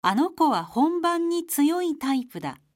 あの子は本番に強いタイプだ。